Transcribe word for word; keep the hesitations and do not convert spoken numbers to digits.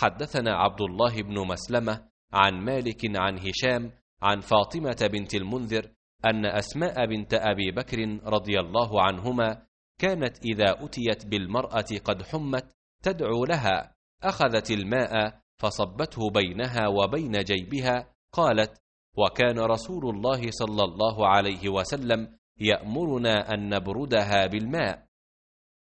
حدثنا عبد الله بن مسلمة عن مالك عن هشام عن فاطمة بنت المنذر أن أسماء بنت أبي بكر رضي الله عنهما كانت إذا أتيت بالمرأة قد حمت تدعو لها، أخذت الماء فصبته بينها وبين جيبها. قالت: وكان رسول الله صلى الله عليه وسلم يأمرنا أن نبردها بالماء.